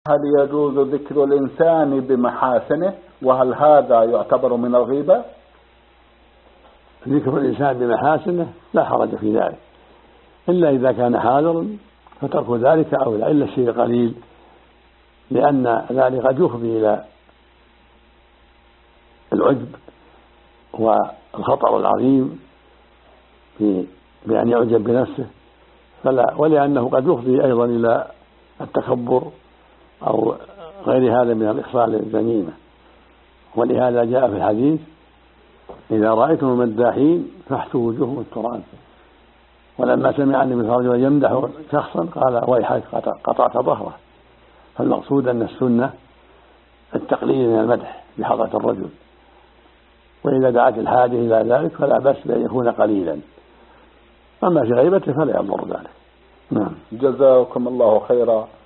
هل يجوز ذكر الإنسان بمحاسنه، وهل هذا يعتبر من الغيبة؟ ذكر الإنسان بمحاسنه لا حرج في ذلك، إلا إذا كان حاضرا فترك ذلك أولى، إلا الشيء القليل، لأن ذلك قد يفضي إلى العجب والخطر العظيم بأن يعجب بنفسه، ولأنه قد يفضي أيضا إلى التكبر أو غير هذا من الإخصال للذميمة. ولهذا جاء في الحديث: إذا رأيتم المداحين فاحثوا وجوههم التراب. ولما سمع أن مثل رجل يمدح شخصا قال: ويحك قطعت ظهره. فالمقصود أن السنة التقليل من المدح بحضرة الرجل، وإذا دعت الحاجة إلى ذلك فلا بأس بأن يكون قليلا، أما في غيبته فلا يضر ذلك. جزاكم الله خيرا.